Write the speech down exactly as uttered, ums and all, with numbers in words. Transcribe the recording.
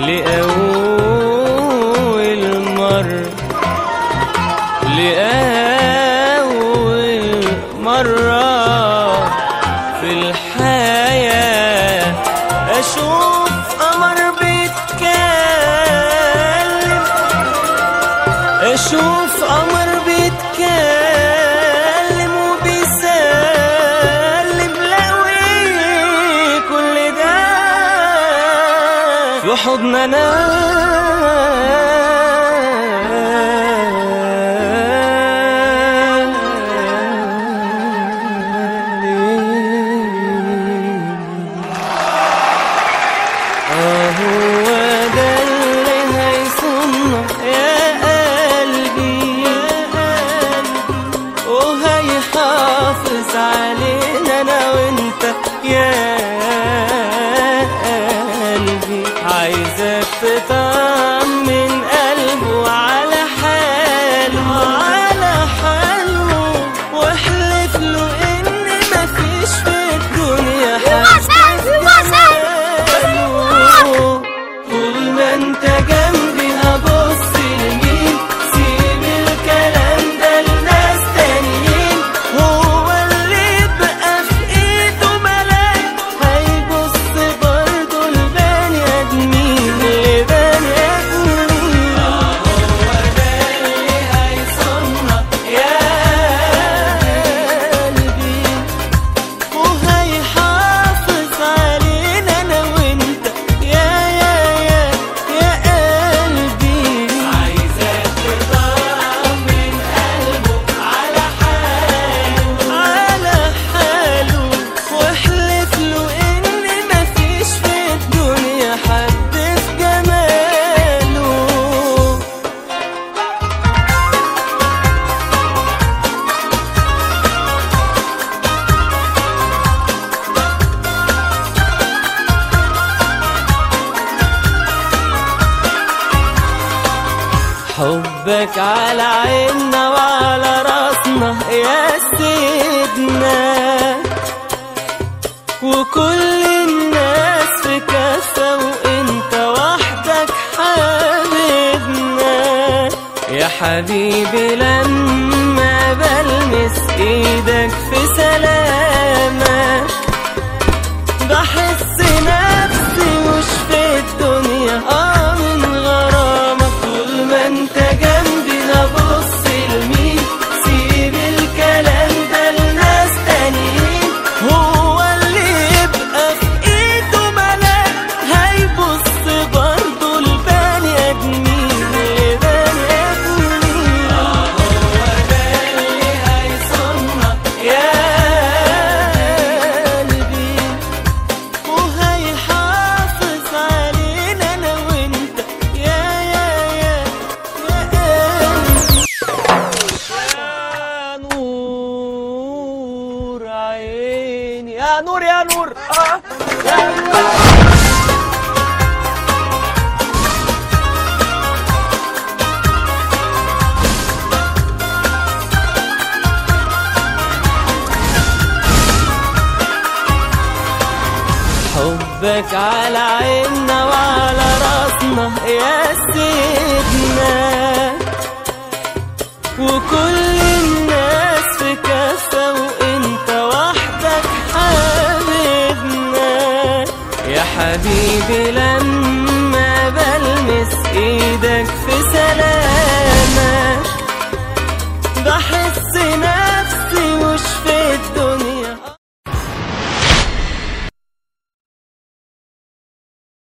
لأول مرة لأول مرة في الحياة أشوف قمر بيتكلم، أشوف قمر بيتكلم وبيسلم، لقوي كل ده في حضننا. علينا انا وانت يا قلبي، عايزك تطمن قلبه على حاله على حاله، واحلف له ان مفيش في الدنيا حد جماله. طول ما انت جنبي هبص لمين، سيب الكلام ده لناس تانيين، هو حبك على عيننا وعلى راسنا يا سيدنا، وكل الناس في كفة وانت وحدك حبيبنا. يا حبيبي لما بلمس ايدك في سلامك بحس نفسي مش في الدنيا اه من غرامك. طول ما انت جنبي هبص لمين، سيب الكلام ده لناس تانيين، هو اللي يبقى في ايده ملاك هيبص برضه لبني ادمين لبني ادمين. اه هو ده اللي هيصونك يا قلبي، وهيحافظ علينا انا وانت يا يا يا يا قلبي. يا نور عيني، يا نور يا نور اه يا نور. حبك على عيننا وعلى راسنا يا سيدنا، وكل الناس في كفة وانت وحدك حبيبنا. يا حبيبي لما بلمس ايدك في سلام